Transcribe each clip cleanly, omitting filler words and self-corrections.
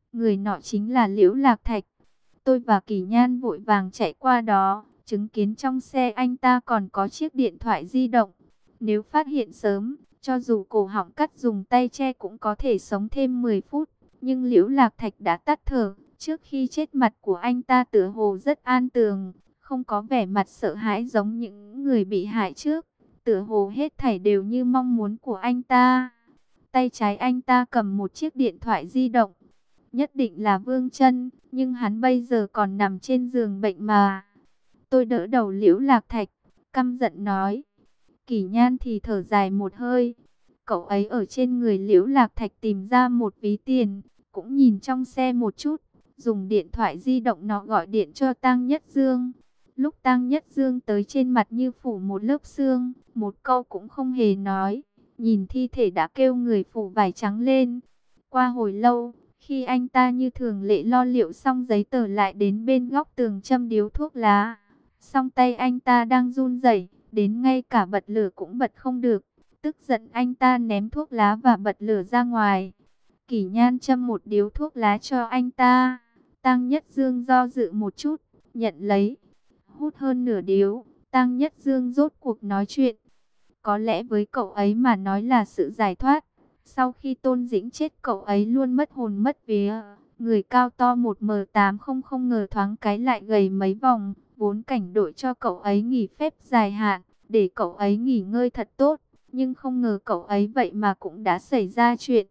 Người nọ chính là Liễu Lạc Thạch. Tôi và Kỳ Nhan vội vàng chạy qua đó, chứng kiến trong xe anh ta còn có chiếc điện thoại di động. Nếu phát hiện sớm, cho dù cổ họng cắt dùng tay che cũng có thể sống thêm 10 phút. Nhưng Liễu Lạc Thạch đã tắt thở. Trước khi chết mặt của anh ta tựa hồ rất an tường, không có vẻ mặt sợ hãi giống những người bị hại trước. Tựa hồ hết thảy đều như mong muốn của anh ta. Tay trái anh ta cầm một chiếc điện thoại di động. Nhất định là Vương Chân, nhưng hắn bây giờ còn nằm trên giường bệnh mà. Tôi đỡ đầu Liễu Lạc Thạch, căm giận nói. Kỳ Nhan thì thở dài một hơi. Cậu ấy ở trên người Liễu Lạc Thạch tìm ra một ví tiền, cũng nhìn trong xe một chút, dùng điện thoại di động nó gọi điện cho Tang Nhất Dương. Lúc Tang Nhất Dương tới trên mặt như phủ một lớp sương, một câu cũng không hề nói, nhìn thi thể đã kêu người phủ vải trắng lên. Qua hồi lâu, khi anh ta như thường lệ lo liệu xong giấy tờ lại đến bên góc tường châm điếu thuốc lá. Song tay anh ta đang run rẩy, đến ngay cả bật lửa cũng bật không được. Tức giận anh ta ném thuốc lá và bật lửa ra ngoài. Kỳ Nhan châm một điếu thuốc lá cho anh ta. Tang Nhất Dương do dự một chút, nhận lấy. Hút hơn nửa điếu, Tang Nhất Dương rốt cuộc nói chuyện. Có lẽ với cậu ấy mà nói là sự giải thoát. Sau khi Tôn Dĩnh chết cậu ấy luôn mất hồn mất vía. Người cao to 1m8 không ngờ thoáng cái lại gầy mấy vòng. Vốn cảnh đội cho cậu ấy nghỉ phép dài hạn, để cậu ấy nghỉ ngơi thật tốt. Nhưng không ngờ cậu ấy vậy mà cũng đã xảy ra chuyện.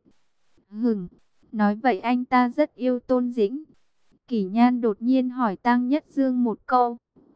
Nói vậy anh ta rất yêu Tôn Dĩnh. Kỳ Nhan đột nhiên hỏi Tang Nhất Dương một câu.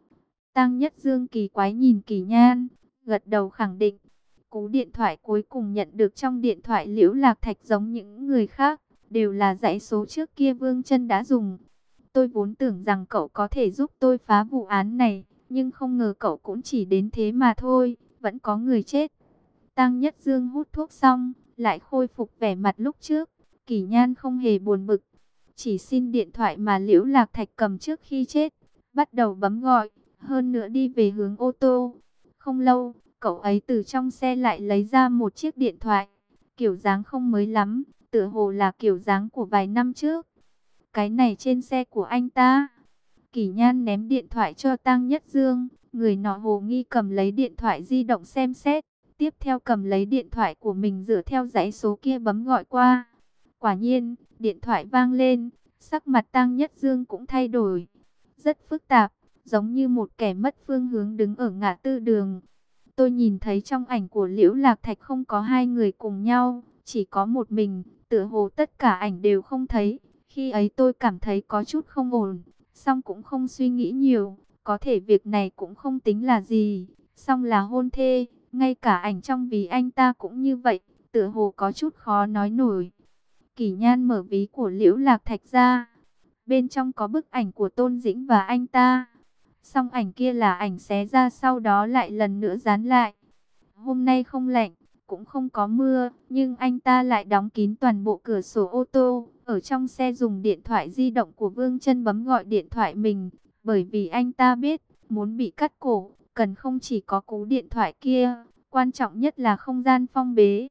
Tang Nhất Dương kỳ quái nhìn Kỳ Nhan, gật đầu khẳng định. Cú điện thoại cuối cùng nhận được trong điện thoại Liễu Lạc Thạch giống những người khác, đều là dãy số trước kia Vương Chân đã dùng. Tôi vốn tưởng rằng cậu có thể giúp tôi phá vụ án này, nhưng không ngờ cậu cũng chỉ đến thế mà thôi, vẫn có người chết. Tang Nhất Dương hút thuốc xong, lại khôi phục vẻ mặt lúc trước. Kỳ Nhan không hề buồn bực, chỉ xin điện thoại mà Liễu Lạc Thạch cầm trước khi chết, bắt đầu bấm gọi, hơn nữa đi về hướng ô tô. Không lâu, cậu ấy từ trong xe lại lấy ra một chiếc điện thoại, kiểu dáng không mới lắm, tựa hồ là kiểu dáng của vài năm trước. Cái này trên xe của anh ta. Kỳ Nhan ném điện thoại cho Tang Nhất Dương, người nọ hồ nghi cầm lấy điện thoại di động xem xét, tiếp theo cầm lấy điện thoại của mình dựa theo dãy số kia bấm gọi qua. Quả nhiên, điện thoại vang lên, sắc mặt Tang Nhất Dương cũng thay đổi, rất phức tạp, giống như một kẻ mất phương hướng đứng ở ngã tư đường. Tôi nhìn thấy trong ảnh của Liễu Lạc Thạch không có hai người cùng nhau, chỉ có một mình, tựa hồ tất cả ảnh đều không thấy. Khi ấy tôi cảm thấy có chút không ổn, song cũng không suy nghĩ nhiều, có thể việc này cũng không tính là gì, song là hôn thê, ngay cả ảnh trong ví anh ta cũng như vậy, tựa hồ có chút khó nói nổi. Kỳ Nhan mở ví của Liễu Lạc Thạch ra, bên trong có bức ảnh của Tôn Dĩnh và anh ta. Song ảnh kia là ảnh xé ra sau đó lại lần nữa dán lại. Hôm nay không lạnh, cũng không có mưa, nhưng anh ta lại đóng kín toàn bộ cửa sổ ô tô. Ở trong xe dùng điện thoại di động của Vương Chân bấm gọi điện thoại mình. Bởi vì anh ta biết, muốn bị cắt cổ, cần không chỉ có cú điện thoại kia, quan trọng nhất là không gian phong bế.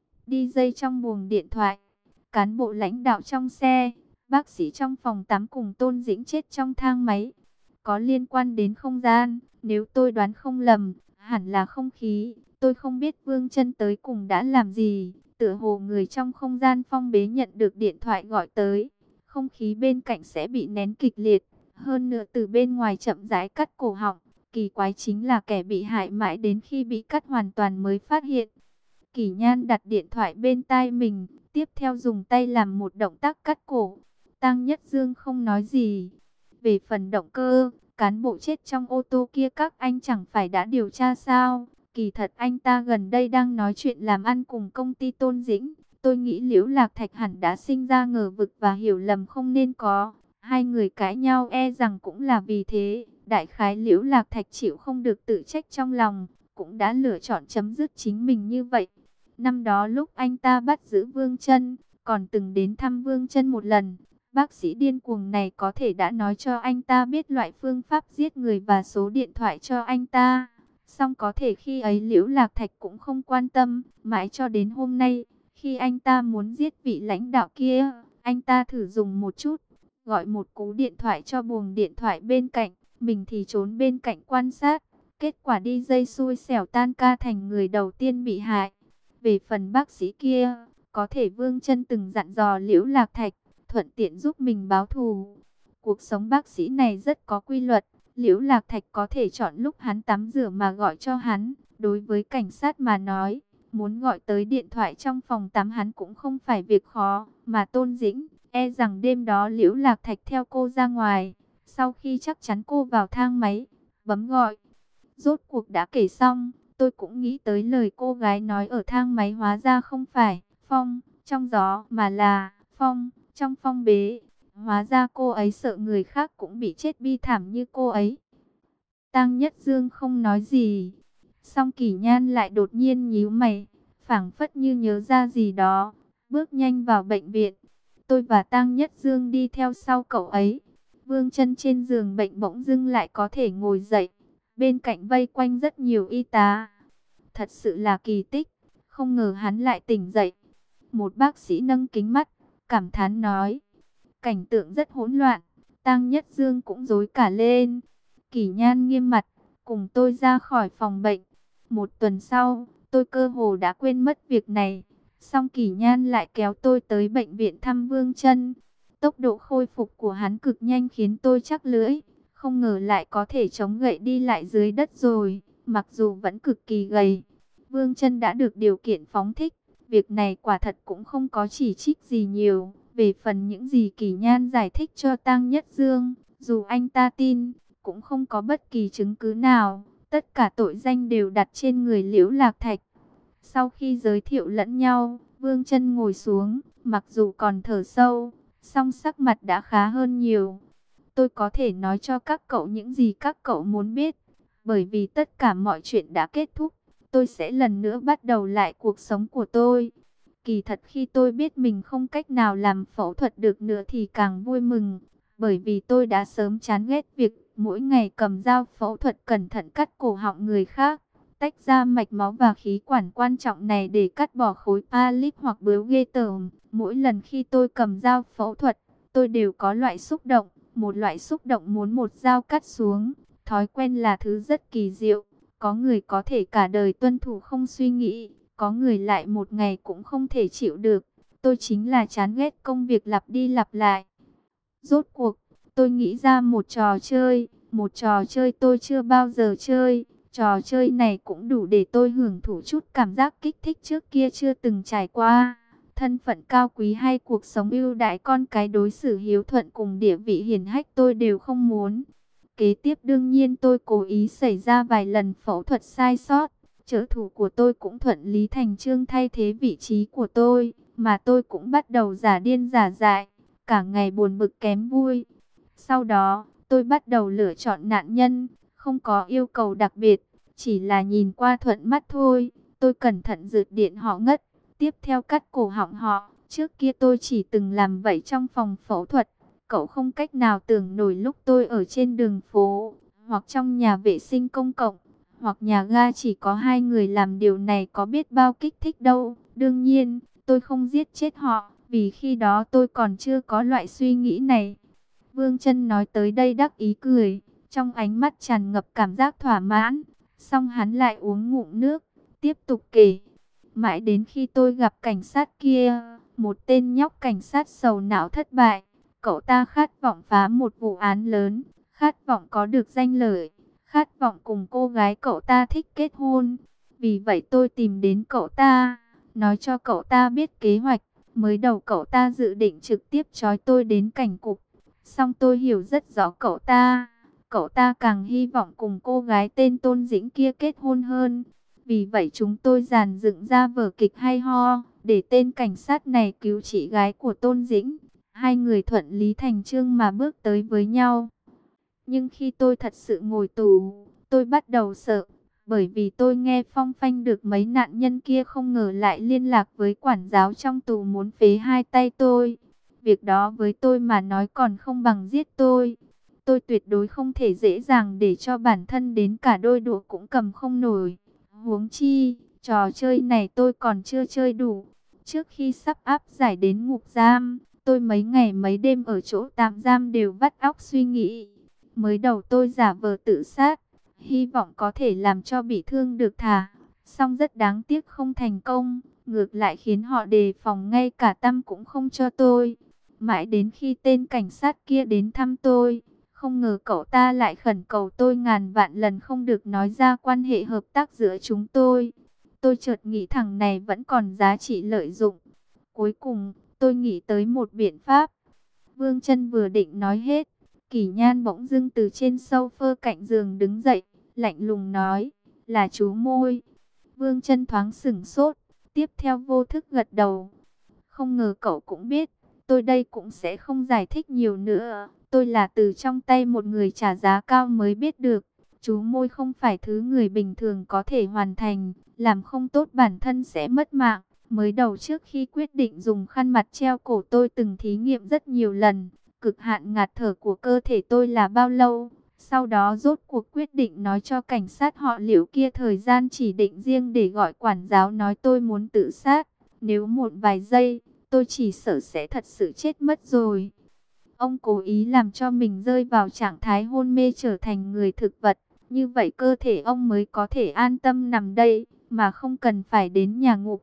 Đi dây trong buồng điện thoại, cán bộ lãnh đạo trong xe, bác sĩ trong phòng tắm cùng Tôn Dĩnh chết trong thang máy. Có liên quan đến không gian, nếu tôi đoán không lầm, hẳn là không khí. Tôi không biết Vương Chân tới cùng đã làm gì, tựa hồ người trong không gian phong bế nhận được điện thoại gọi tới. Không khí bên cạnh sẽ bị nén kịch liệt, hơn nữa từ bên ngoài chậm rãi cắt cổ họng. Kỳ quái chính là kẻ bị hại mãi đến khi bị cắt hoàn toàn mới phát hiện. Kỳ Nhan đặt điện thoại bên tai mình, tiếp theo dùng tay làm một động tác cắt cổ. Tang Nhất Dương không nói gì. Về phần động cơ, cán bộ chết trong ô tô kia các anh chẳng phải đã điều tra sao? Kỳ thật anh ta gần đây đang nói chuyện làm ăn cùng công ty Tôn Dĩnh. Tôi nghĩ Liễu Lạc Thạch hẳn đã sinh ra ngờ vực và hiểu lầm không nên có. Hai người cãi nhau e rằng cũng là vì thế. Đại khái Liễu Lạc Thạch chịu không được tự trách trong lòng, cũng đã lựa chọn chấm dứt chính mình như vậy. Năm đó lúc anh ta bắt giữ Vương Chân, còn từng đến thăm Vương Chân một lần. Bác sĩ điên cuồng này có thể đã nói cho anh ta biết loại phương pháp giết người và số điện thoại cho anh ta. Song có thể khi ấy Liễu Lạc Thạch cũng không quan tâm, mãi cho đến hôm nay, khi anh ta muốn giết vị lãnh đạo kia, Anh ta thử dùng một chút, gọi một cú điện thoại cho buồng điện thoại bên cạnh, mình thì trốn bên cạnh quan sát. Kết quả đi dây xui xẻo tan ca thành người đầu tiên bị hại. Về phần bác sĩ kia, có thể Vương Chân từng dặn dò Liễu Lạc Thạch, thuận tiện giúp mình báo thù. Cuộc sống bác sĩ này rất có quy luật, Liễu Lạc Thạch có thể chọn lúc hắn tắm rửa mà gọi cho hắn. Đối với cảnh sát mà nói, muốn gọi tới điện thoại trong phòng tắm hắn cũng không phải việc khó, mà Tôn Dĩnh, e rằng đêm đó Liễu Lạc Thạch theo cô ra ngoài, sau khi chắc chắn cô vào thang máy, bấm gọi. Rốt cuộc đã kể xong, tôi cũng nghĩ tới lời cô gái nói ở thang máy, hóa ra không phải phong trong gió mà là phong trong phong bế. Hóa ra cô ấy sợ người khác cũng bị chết bi thảm như cô ấy. Tang Nhất Dương không nói gì. Song Kỳ Nhan lại đột nhiên nhíu mày, phảng phất như nhớ ra gì đó, bước nhanh vào bệnh viện. Tôi và Tang Nhất Dương đi theo sau cậu ấy. Vương Chân trên giường bệnh bỗng dưng lại có thể ngồi dậy. Bên cạnh vây quanh rất nhiều y tá. Thật sự là kỳ tích, không ngờ hắn lại tỉnh dậy. Một bác sĩ nâng kính mắt, cảm thán nói. Cảnh tượng rất hỗn loạn, Tang Nhất Dương cũng rối cả lên. Kỳ Nhan nghiêm mặt, cùng tôi ra khỏi phòng bệnh. Một tuần sau, tôi cơ hồ đã quên mất việc này. Song Kỳ Nhan lại kéo tôi tới bệnh viện thăm Vương Chân. Tốc độ khôi phục của hắn cực nhanh khiến tôi chắc lưỡi. Không ngờ lại có thể chống gậy đi lại dưới đất rồi, mặc dù vẫn cực kỳ gầy. Vương Chân đã được điều kiện phóng thích. Việc này quả thật cũng không có chỉ trích gì nhiều. Về phần những gì Kỳ Nhan giải thích cho Tang Nhất Dương, dù anh ta tin, cũng không có bất kỳ chứng cứ nào. Tất cả tội danh đều đặt trên người Liễu Lạc Thạch. Sau khi giới thiệu lẫn nhau, Vương Chân ngồi xuống, mặc dù còn thở sâu, song sắc mặt đã khá hơn nhiều. Tôi có thể nói cho các cậu những gì các cậu muốn biết, bởi vì tất cả mọi chuyện đã kết thúc. Tôi sẽ lần nữa bắt đầu lại cuộc sống của tôi. Kỳ thật khi tôi biết mình không cách nào làm phẫu thuật được nữa thì càng vui mừng, bởi vì tôi đã sớm chán ghét việc mỗi ngày cầm dao phẫu thuật cẩn thận cắt cổ họng người khác, tách ra mạch máu và khí quản quan trọng này để cắt bỏ khối polyp hoặc bướu ghê tởm. Mỗi lần khi tôi cầm dao phẫu thuật, tôi đều có loại xúc động, một loại xúc động muốn một dao cắt xuống. Thói quen là thứ rất kỳ diệu, có người có thể cả đời tuân thủ không suy nghĩ, có người lại một ngày cũng không thể chịu được. Tôi chính là chán ghét công việc lặp đi lặp lại. Rốt cuộc, tôi nghĩ ra một trò chơi tôi chưa bao giờ chơi. Trò chơi này cũng đủ để tôi hưởng thụ chút cảm giác kích thích trước kia chưa từng trải qua. Thân phận cao quý hay cuộc sống ưu đãi, con cái đối xử hiếu thuận cùng địa vị hiển hách tôi đều không muốn. Kế tiếp đương nhiên tôi cố ý xảy ra vài lần phẫu thuật sai sót. Trợ thủ của tôi cũng thuận lý thành chương thay thế vị trí của tôi, mà tôi cũng bắt đầu giả điên giả dại, cả ngày buồn bực kém vui. Sau đó, tôi bắt đầu lựa chọn nạn nhân, không có yêu cầu đặc biệt, chỉ là nhìn qua thuận mắt thôi. Tôi cẩn thận rượt điện họ ngất, tiếp theo cắt cổ họng họ. Trước kia tôi chỉ từng làm vậy trong phòng phẫu thuật. Cậu không cách nào tưởng nổi lúc tôi ở trên đường phố, hoặc trong nhà vệ sinh công cộng, hoặc nhà ga chỉ có hai người làm điều này có biết bao kích thích đâu. Đương nhiên, tôi không giết chết họ, vì khi đó tôi còn chưa có loại suy nghĩ này. Vương Chân nói tới đây đắc ý cười, trong ánh mắt tràn ngập cảm giác thỏa mãn. Xong hắn lại uống ngụm nước, tiếp tục kể. Mãi đến khi tôi gặp cảnh sát kia, một tên nhóc cảnh sát sầu não thất bại. Cậu ta khát vọng phá một vụ án lớn, khát vọng có được danh lợi, khát vọng cùng cô gái cậu ta thích kết hôn. Vì vậy tôi tìm đến cậu ta, nói cho cậu ta biết kế hoạch. Mới đầu cậu ta dự định trực tiếp trói tôi đến cảnh cục. Song tôi hiểu rất rõ cậu ta. Cậu ta càng hy vọng cùng cô gái tên Tôn Dĩnh kia kết hôn hơn. Vì vậy chúng tôi dàn dựng ra vở kịch hay ho, để tên cảnh sát này cứu chị gái của Tôn Dĩnh. Hai người thuận lý thành chương mà bước tới với nhau. Nhưng khi tôi thật sự ngồi tù, tôi bắt đầu sợ. Bởi vì tôi nghe phong phanh được mấy nạn nhân kia không ngờ lại liên lạc với quản giáo trong tù muốn phế hai tay tôi. Việc đó với tôi mà nói còn không bằng giết tôi. Tôi tuyệt đối không thể dễ dàng để cho bản thân đến cả đôi đũa cũng cầm không nổi. Huống chi, trò chơi này tôi còn chưa chơi đủ. Trước khi sắp áp giải đến ngục giam, Tôi mấy ngày mấy đêm ở chỗ tạm giam đều vắt óc suy nghĩ. Mới đầu tôi giả vờ tự sát, hy vọng có thể làm cho bị thương được thả. Song rất đáng tiếc không thành công, ngược lại khiến họ đề phòng, ngay cả tăm cũng không cho tôi. Mãi đến khi tên cảnh sát kia đến thăm tôi, không ngờ cậu ta lại khẩn cầu tôi ngàn vạn lần không được nói ra quan hệ hợp tác giữa chúng tôi. Tôi chợt nghĩ thằng này vẫn còn giá trị lợi dụng. Cuối cùng, tôi nghĩ tới một biện pháp. Vương Chân vừa định nói hết, Kỷ Nhan bỗng dưng từ trên sofa cạnh giường đứng dậy, lạnh lùng nói, là chú Môi. Vương Chân thoáng sửng sốt, tiếp theo vô thức gật đầu. Không ngờ cậu cũng biết, tôi đây cũng sẽ không giải thích nhiều nữa. Tôi là từ trong tay một người trả giá cao mới biết được. Chú Môi không phải thứ người bình thường có thể hoàn thành, làm không tốt bản thân sẽ mất mạng. Mới đầu trước khi quyết định dùng khăn mặt treo cổ, tôi từng thí nghiệm rất nhiều lần. Cực hạn ngạt thở của cơ thể tôi là bao lâu? Sau đó rốt cuộc quyết định nói cho cảnh sát họ Liễu kia thời gian chỉ định riêng để gọi quản giáo nói tôi muốn tự sát. Nếu muộn vài giây, tôi chỉ sợ sẽ thật sự chết mất rồi. Ông cố ý làm cho mình rơi vào trạng thái hôn mê, trở thành người thực vật. Như vậy cơ thể ông mới có thể an tâm nằm đây, mà không cần phải đến nhà ngục.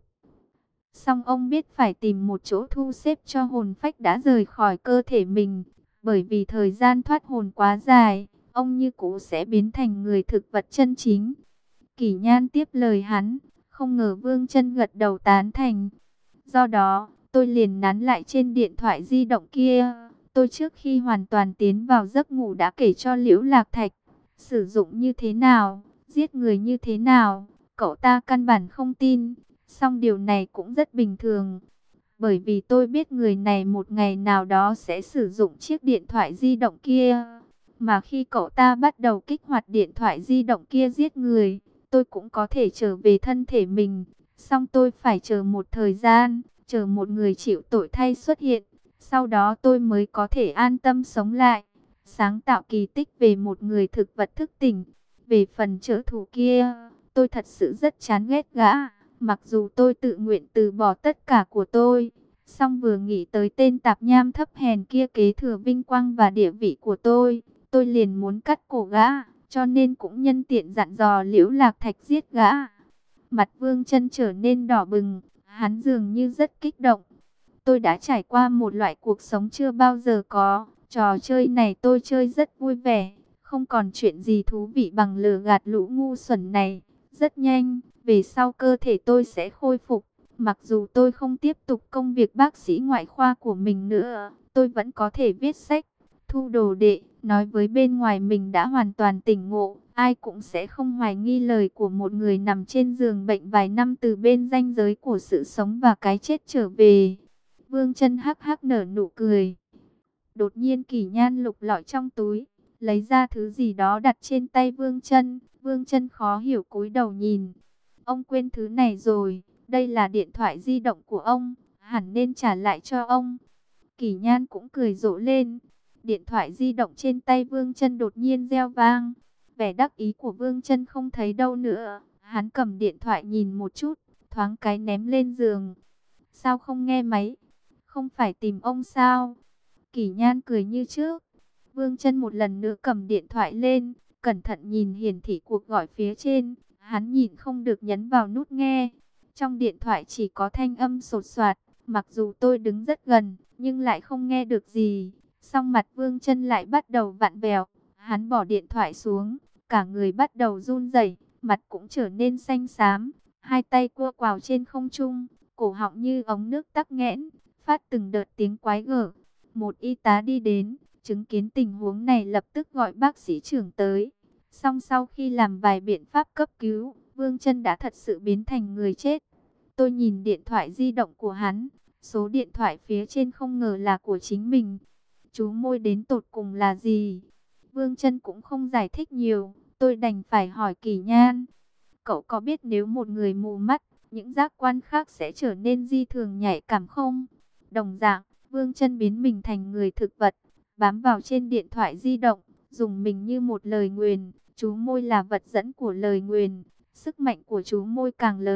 Song ông biết phải tìm một chỗ thu xếp cho hồn phách đã rời khỏi cơ thể mình. Bởi vì thời gian thoát hồn quá dài, ông như cũ sẽ biến thành người thực vật chân chính. Kỷ Nhan tiếp lời hắn, không ngờ Vương Chân gật đầu tán thành. Do đó, tôi liền nắn lại trên điện thoại di động kia. Tôi trước khi hoàn toàn tiến vào giấc ngủ đã kể cho Liễu Lạc Thạch. Sử dụng như thế nào, giết người như thế nào, cậu ta căn bản không tin. Song điều này cũng rất bình thường. Bởi vì tôi biết người này một ngày nào đó sẽ sử dụng chiếc điện thoại di động kia. Mà khi cậu ta bắt đầu kích hoạt điện thoại di động kia giết người, tôi cũng có thể trở về thân thể mình. Song tôi phải chờ một thời gian, chờ một người chịu tội thay xuất hiện. Sau đó tôi mới có thể an tâm sống lại, sáng tạo kỳ tích về một người thực vật thức tỉnh. Về phần trợ thủ kia, tôi thật sự rất chán ghét gã. Mặc dù tôi tự nguyện từ bỏ tất cả của tôi, song vừa nghĩ tới tên tạp nham thấp hèn kia kế thừa vinh quang và địa vị của tôi liền muốn cắt cổ gã, cho nên cũng nhân tiện dặn dò Liễu Lạc Thạch giết gã. Mặt Vương Chân trở nên đỏ bừng, hắn dường như rất kích động. Tôi đã trải qua một loại cuộc sống chưa bao giờ có, trò chơi này tôi chơi rất vui vẻ, không còn chuyện gì thú vị bằng lừa gạt lũ ngu xuẩn này. Rất nhanh, về sau cơ thể tôi sẽ khôi phục. Mặc dù tôi không tiếp tục công việc bác sĩ ngoại khoa của mình nữa, tôi vẫn có thể viết sách, thu đồ đệ, nói với bên ngoài mình đã hoàn toàn tỉnh ngộ. Ai cũng sẽ không hoài nghi lời của một người nằm trên giường bệnh vài năm từ bên ranh giới của sự sống và cái chết trở về. Vương Chân hắc hắc nở nụ cười. Đột nhiên Kỷ Nhan lục lọi trong túi, lấy ra thứ gì đó đặt trên tay Vương Chân. Vương Chân khó hiểu cúi đầu nhìn. Ông quên thứ này rồi, đây là điện thoại di động của ông, hẳn nên trả lại cho ông. Kỷ Nhan cũng cười rộ lên. Điện thoại di động trên tay Vương Chân đột nhiên reo vang. Vẻ đắc ý của Vương Chân không thấy đâu nữa. Hắn cầm điện thoại nhìn một chút, thoáng cái ném lên giường. Sao không nghe máy? Không phải tìm ông sao? Kỷ Nhan cười như trước. Vương Chân một lần nữa cầm điện thoại lên, cẩn thận nhìn hiển thị cuộc gọi phía trên. Hắn nhìn không được nhấn vào nút nghe. Trong điện thoại chỉ có thanh âm sột soạt. Mặc dù tôi đứng rất gần, nhưng lại không nghe được gì. Song mặt Vương Chân lại bắt đầu vặn vẹo. Hắn bỏ điện thoại xuống, cả người bắt đầu run rẩy, mặt cũng trở nên xanh xám. Hai tay cua quào trên không trung, cổ họng như ống nước tắc nghẽn, phát từng đợt tiếng quái gở. Một y tá đi đến, chứng kiến tình huống này lập tức gọi bác sĩ trưởng tới. Song sau khi làm vài biện pháp cấp cứu, Vương Chân đã thật sự biến thành người chết. Tôi nhìn điện thoại di động của hắn, số điện thoại phía trên không ngờ là của chính mình. Chú Môi đến tột cùng là gì? Vương Chân cũng không giải thích nhiều, tôi đành phải hỏi Kỷ Nhan. Cậu có biết nếu một người mù mắt, những giác quan khác sẽ trở nên di thường nhạy cảm không? Đồng dạng, Vương Chân biến mình thành người thực vật, bám vào trên điện thoại di động, dùng mình như một lời nguyền. Chú Môi là vật dẫn của lời nguyền. Sức mạnh của chú Môi càng lớn,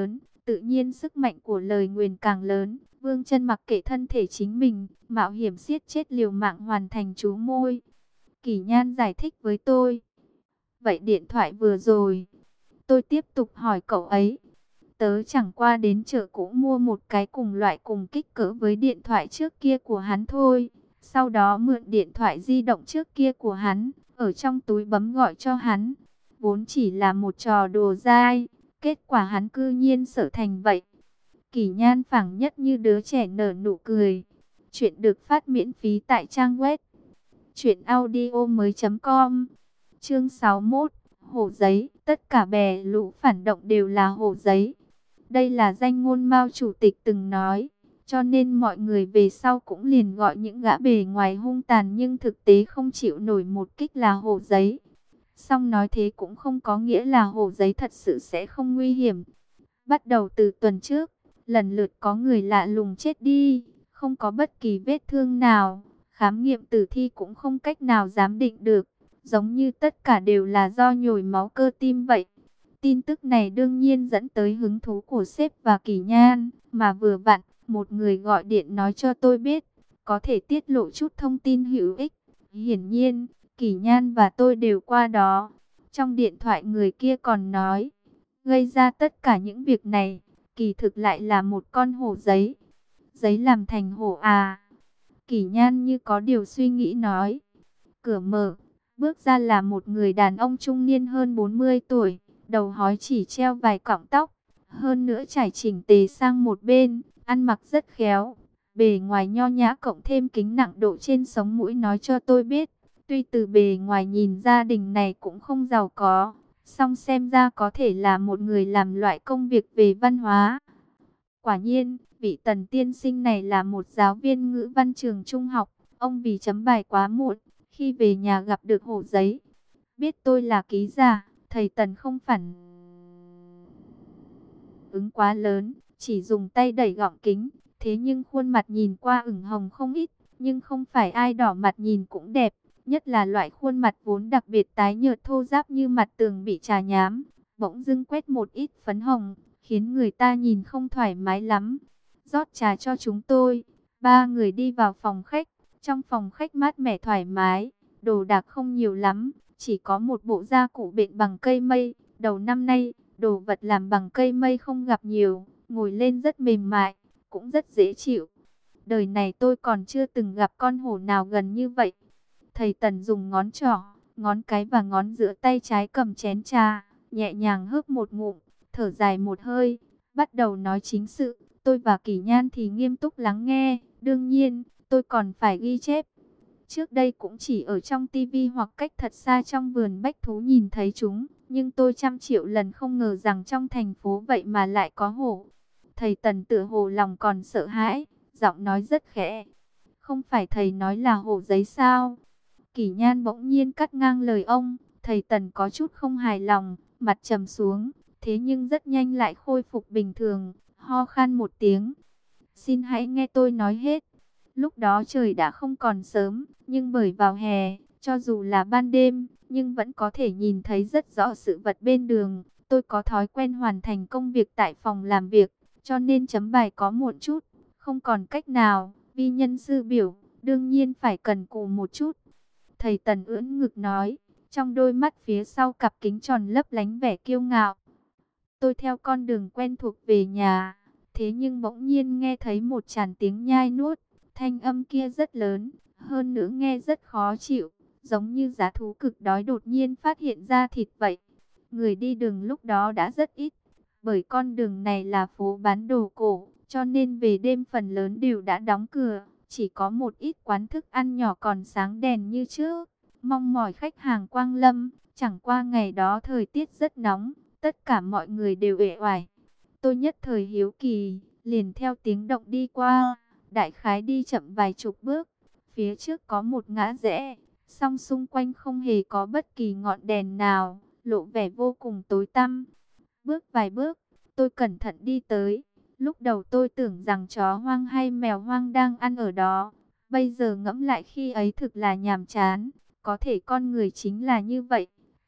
tự nhiên sức mạnh của lời nguyền càng lớn. Vương Chân mặc kệ thân thể chính mình, mạo hiểm giết chết liều mạng hoàn thành chú môi. Kỳ Nhan giải thích với tôi. Vậy điện thoại vừa rồi, tôi tiếp tục hỏi cậu ấy. Tớ chẳng qua đến chợ cũ mua một cái cùng loại cùng kích cỡ với điện thoại trước kia của hắn thôi. Sau đó mượn điện thoại di động trước kia của hắn, ở trong túi bấm gọi cho hắn. Vốn chỉ là một trò đùa dai, kết quả hắn cư nhiên sở thành vậy. Kỳ Nhan phảng nhất như đứa trẻ nở nụ cười. Chuyện được phát miễn phí tại trang web truyệnaudiomoi.com. Chương 61, Hổ Giấy. Tất cả bè lũ phản động đều là hổ giấy. Đây là danh ngôn Mao Chủ tịch từng nói, cho nên mọi người về sau cũng liền gọi những gã bề ngoài hung tàn nhưng thực tế không chịu nổi một kích là hổ giấy. Song nói thế cũng không có nghĩa là hổ giấy thật sự sẽ không nguy hiểm. Bắt đầu từ tuần trước, lần lượt có người lạ lùng chết đi, không có bất kỳ vết thương nào, khám nghiệm tử thi cũng không cách nào giám định được, giống như tất cả đều là do nhồi máu cơ tim vậy. Tin tức này đương nhiên dẫn tới hứng thú của sếp và Kỳ Nhan, mà vừa vặn, một người gọi điện nói cho tôi biết, có thể tiết lộ chút thông tin hữu ích. Hiển nhiên, Kỳ Nhan và tôi đều qua đó. Trong điện thoại người kia còn nói, gây ra tất cả những việc này, kỳ thực lại là một con hổ giấy. Giấy làm thành hổ à? Kỳ Nhan như có điều suy nghĩ nói. Cửa mở, bước ra là một người đàn ông trung niên hơn 40 tuổi. Đầu hói chỉ treo vài cọng tóc, hơn nữa trải chỉnh tề sang một bên, ăn mặc rất khéo. Bề ngoài nho nhã cộng thêm kính nặng độ trên sống mũi nói cho tôi biết, tuy từ bề ngoài nhìn gia đình này cũng không giàu có, song xem ra có thể là một người làm loại công việc về văn hóa. Quả nhiên, vị Tần tiên sinh này là một giáo viên ngữ văn trường trung học, ông vì chấm bài quá muộn, khi về nhà gặp được hổ giấy. Biết tôi là ký giả, thầy Tần không phản ứng quá lớn, chỉ dùng tay đẩy gọng kính. Thế nhưng khuôn mặt nhìn qua ửng hồng không ít, nhưng không phải ai đỏ mặt nhìn cũng đẹp. Nhất là loại khuôn mặt vốn đặc biệt tái nhợt thô ráp như mặt tường bị trà nhám, bỗng dưng quét một ít phấn hồng, khiến người ta nhìn không thoải mái lắm. Rót trà cho chúng tôi. Ba người đi vào phòng khách. Trong phòng khách mát mẻ thoải mái, đồ đạc không nhiều lắm. Chỉ có một bộ da cụ bện bằng cây mây. Đầu năm nay, đồ vật làm bằng cây mây không gặp nhiều. Ngồi lên rất mềm mại, cũng rất dễ chịu. Đời này tôi còn chưa từng gặp con hổ nào gần như vậy. Thầy Tần dùng ngón trỏ, ngón cái và ngón giữa tay trái cầm chén trà, nhẹ nhàng hớp một ngụm, thở dài một hơi, bắt đầu nói chính sự. Tôi và Kỳ Nhan thì nghiêm túc lắng nghe. Đương nhiên, tôi còn phải ghi chép. Trước đây cũng chỉ ở trong tivi hoặc cách thật xa trong vườn bách thú nhìn thấy chúng. Nhưng tôi trăm triệu lần không ngờ rằng trong thành phố vậy mà lại có hổ. Thầy Tần tựa hồ lòng còn sợ hãi, giọng nói rất khẽ. Không phải thầy nói là hổ giấy sao? Kỳ Nhan bỗng nhiên cắt ngang lời ông. Thầy Tần có chút không hài lòng, mặt trầm xuống. Thế nhưng rất nhanh lại khôi phục bình thường, ho khan một tiếng. Xin hãy nghe tôi nói hết. Lúc đó trời đã không còn sớm, nhưng bởi vào hè, cho dù là ban đêm, nhưng vẫn có thể nhìn thấy rất rõ sự vật bên đường. Tôi có thói quen hoàn thành công việc tại phòng làm việc, cho nên chấm bài có muộn chút. Không còn cách nào, vi nhân sư biểu, đương nhiên phải cần cù một chút. Thầy Tần ưỡn ngực nói, trong đôi mắt phía sau cặp kính tròn lấp lánh vẻ kiêu ngạo. Tôi theo con đường quen thuộc về nhà, thế nhưng bỗng nhiên nghe thấy một tràng tiếng nhai nuốt. Thanh âm kia rất lớn, hơn nữa nghe rất khó chịu, giống như dã thú cực đói đột nhiên phát hiện ra thịt vậy. Người đi đường lúc đó đã rất ít, bởi con đường này là phố bán đồ cổ, cho nên về đêm phần lớn đều đã đóng cửa, chỉ có một ít quán thức ăn nhỏ còn sáng đèn như trước, mong mỏi khách hàng quang lâm. Chẳng qua ngày đó thời tiết rất nóng, tất cả mọi người đều uể oải. Tôi nhất thời hiếu kỳ, liền theo tiếng động đi qua. Đại khái đi chậm vài chục bước, phía trước có một ngã rẽ, song xung quanh không hề có bất kỳ ngọn đèn nào, lộ vẻ vô cùng tối tăm. Bước vài bước, tôi cẩn thận đi tới. Lúc đầu tôi tưởng rằng chó hoang hay mèo hoang đang ăn ở đó. Bây giờ ngẫm lại khi ấy thực là nhàm chán. Có thể con người chính là như vậy.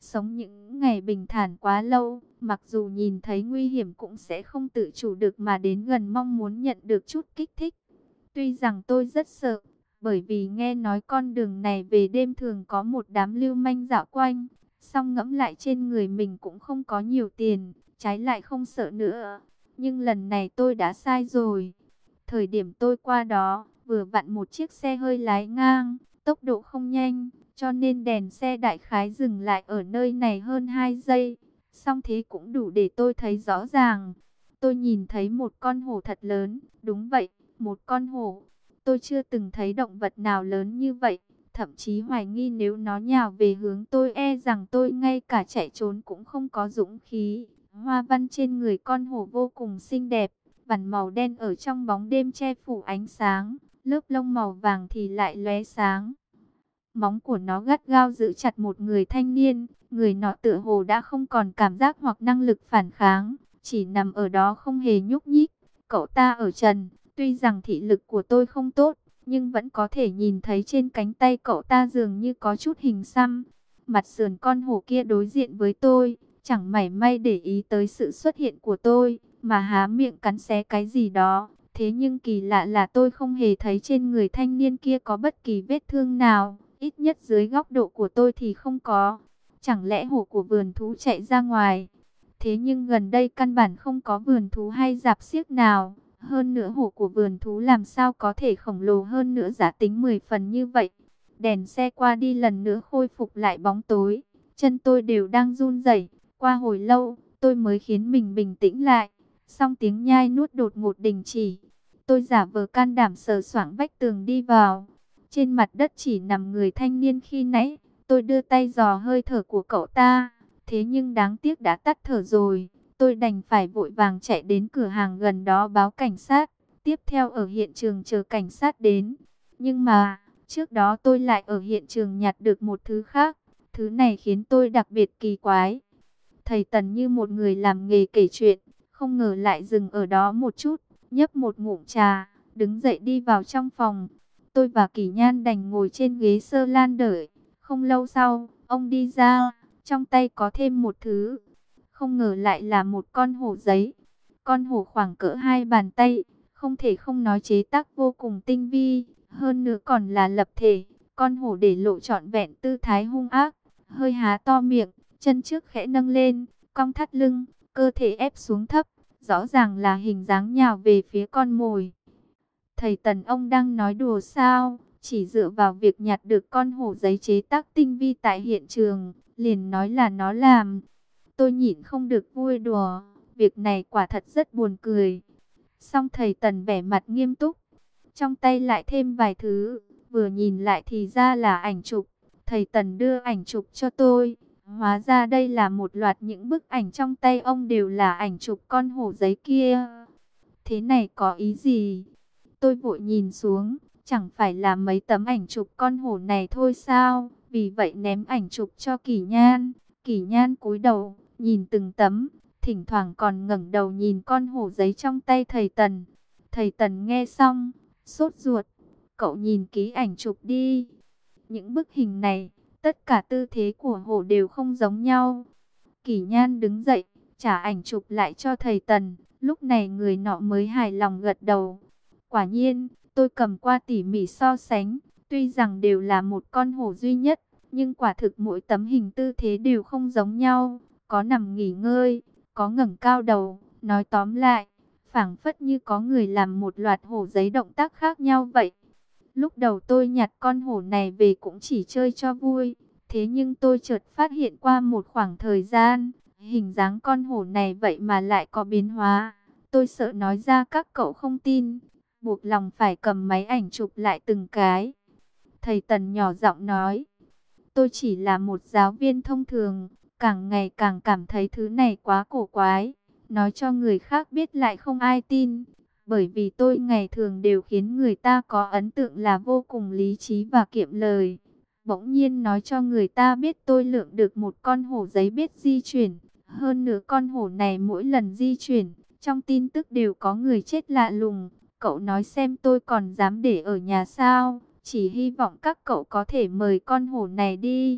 Sống những ngày bình thản quá lâu, mặc dù nhìn thấy nguy hiểm cũng sẽ không tự chủ được mà đến gần mong muốn nhận được chút kích thích. Tuy rằng tôi rất sợ, bởi vì nghe nói con đường này về đêm thường có một đám lưu manh dạo quanh, song ngẫm lại trên người mình cũng không có nhiều tiền, trái lại không sợ nữa. Nhưng lần này tôi đã sai rồi. Thời điểm tôi qua đó, vừa vặn một chiếc xe hơi lái ngang, tốc độ không nhanh, cho nên đèn xe đại khái dừng lại ở nơi này hơn 2 giây. Song thế cũng đủ để tôi thấy rõ ràng. Tôi nhìn thấy một con hổ thật lớn, đúng vậy, một con hổ. Tôi chưa từng thấy động vật nào lớn như vậy, thậm chí hoài nghi nếu nó nhào về hướng tôi e rằng tôi ngay cả chạy trốn cũng không có dũng khí. Hoa văn trên người con hổ vô cùng xinh đẹp, vằn màu đen ở trong bóng đêm che phủ ánh sáng, lớp lông màu vàng thì lại lóe sáng. Móng của nó gắt gao giữ chặt một người thanh niên, người nọ tựa hồ đã không còn cảm giác hoặc năng lực phản kháng, chỉ nằm ở đó không hề nhúc nhích. Cậu ta ở trần, tuy rằng thị lực của tôi không tốt, nhưng vẫn có thể nhìn thấy trên cánh tay cậu ta dường như có chút hình xăm. Mặt sườn con hổ kia đối diện với tôi, chẳng mảy may để ý tới sự xuất hiện của tôi, mà há miệng cắn xé cái gì đó. Thế nhưng kỳ lạ là tôi không hề thấy trên người thanh niên kia có bất kỳ vết thương nào, ít nhất dưới góc độ của tôi thì không có. Chẳng lẽ hổ của vườn thú chạy ra ngoài? Thế nhưng gần đây căn bản không có vườn thú hay rạp xiếc nào. Hơn nữa hổ của vườn thú làm sao có thể khổng lồ hơn nữa, giá tính 10 phần như vậy. Đèn xe qua đi lần nữa khôi phục lại bóng tối. Chân tôi đều đang run rẩy. Qua hồi lâu, tôi mới khiến mình bình tĩnh lại. Xong tiếng nhai nuốt đột ngột đình chỉ. Tôi giả vờ can đảm sờ soạng vách tường đi vào. Trên mặt đất chỉ nằm người thanh niên khi nãy. Tôi đưa tay dò hơi thở của cậu ta. Thế nhưng đáng tiếc đã tắt thở rồi. Tôi đành phải vội vàng chạy đến cửa hàng gần đó báo cảnh sát. Tiếp theo ở hiện trường chờ cảnh sát đến. Nhưng mà, trước đó tôi lại ở hiện trường nhặt được một thứ khác. Thứ này khiến tôi đặc biệt kỳ quái. Thầy Tần như một người làm nghề kể chuyện, không ngờ lại dừng ở đó một chút, nhấp một ngụm trà, đứng dậy đi vào trong phòng. Tôi và Kỷ Nhan đành ngồi trên ghế sơ lan đợi. Không lâu sau, ông đi ra, trong tay có thêm một thứ. Không ngờ lại là một con hổ giấy. Con hổ khoảng cỡ 2 bàn tay, không thể không nói chế tác vô cùng tinh vi, hơn nữa còn là lập thể. Con hổ để lộ trọn vẹn tư thái hung ác, hơi há to miệng, chân trước khẽ nâng lên, cong thắt lưng, cơ thể ép xuống thấp, rõ ràng là hình dáng nhào về phía con mồi. Thầy Tần, ông đang nói đùa sao? Chỉ dựa vào việc nhặt được con hổ giấy chế tác tinh vi tại hiện trường, liền nói là nó làm. Tôi nhịn không được vui đùa, việc này quả thật rất buồn cười. Song thầy Tần vẻ mặt nghiêm túc, trong tay lại thêm vài thứ, vừa nhìn lại thì ra là ảnh chụp. Thầy Tần đưa ảnh chụp cho tôi, hóa ra đây là một loạt những bức ảnh trong tay ông đều là ảnh chụp con hổ giấy kia. Thế này có ý gì? Tôi vội nhìn xuống, chẳng phải là mấy tấm ảnh chụp con hổ này thôi sao? Vì vậy ném ảnh chụp cho Kỷ Nhan. Kỷ Nhan cúi đầu, nhìn từng tấm, thỉnh thoảng còn ngẩng đầu nhìn con hổ giấy trong tay thầy Tần. Thầy Tần nghe xong, sốt ruột. Cậu nhìn kỹ ảnh chụp đi. Những bức hình này, tất cả tư thế của hổ đều không giống nhau. Kỷ Nhan đứng dậy, trả ảnh chụp lại cho thầy Tần. Lúc này người nọ mới hài lòng gật đầu. Quả nhiên, tôi cầm qua tỉ mỉ so sánh. Tuy rằng đều là một con hổ duy nhất, nhưng quả thực mỗi tấm hình tư thế đều không giống nhau. Có nằm nghỉ ngơi, có ngẩng cao đầu. Nói tóm lại, phảng phất như có người làm một loạt hổ giấy động tác khác nhau vậy. Lúc đầu tôi nhặt con hổ này về cũng chỉ chơi cho vui. Thế nhưng tôi chợt phát hiện qua một khoảng thời gian, hình dáng con hổ này vậy mà lại có biến hóa. Tôi sợ nói ra các cậu không tin, buộc lòng phải cầm máy ảnh chụp lại từng cái. Thầy Tần nhỏ giọng nói, tôi chỉ là một giáo viên thông thường, càng ngày càng cảm thấy thứ này quá cổ quái. Nói cho người khác biết lại không ai tin, bởi vì tôi ngày thường đều khiến người ta có ấn tượng là vô cùng lý trí và kiệm lời. Bỗng nhiên nói cho người ta biết tôi lượm được một con hổ giấy biết di chuyển. Hơn nữa con hổ này mỗi lần di chuyển, trong tin tức đều có người chết lạ lùng. Cậu nói xem tôi còn dám để ở nhà sao? Chỉ hy vọng các cậu có thể mời con hổ này đi.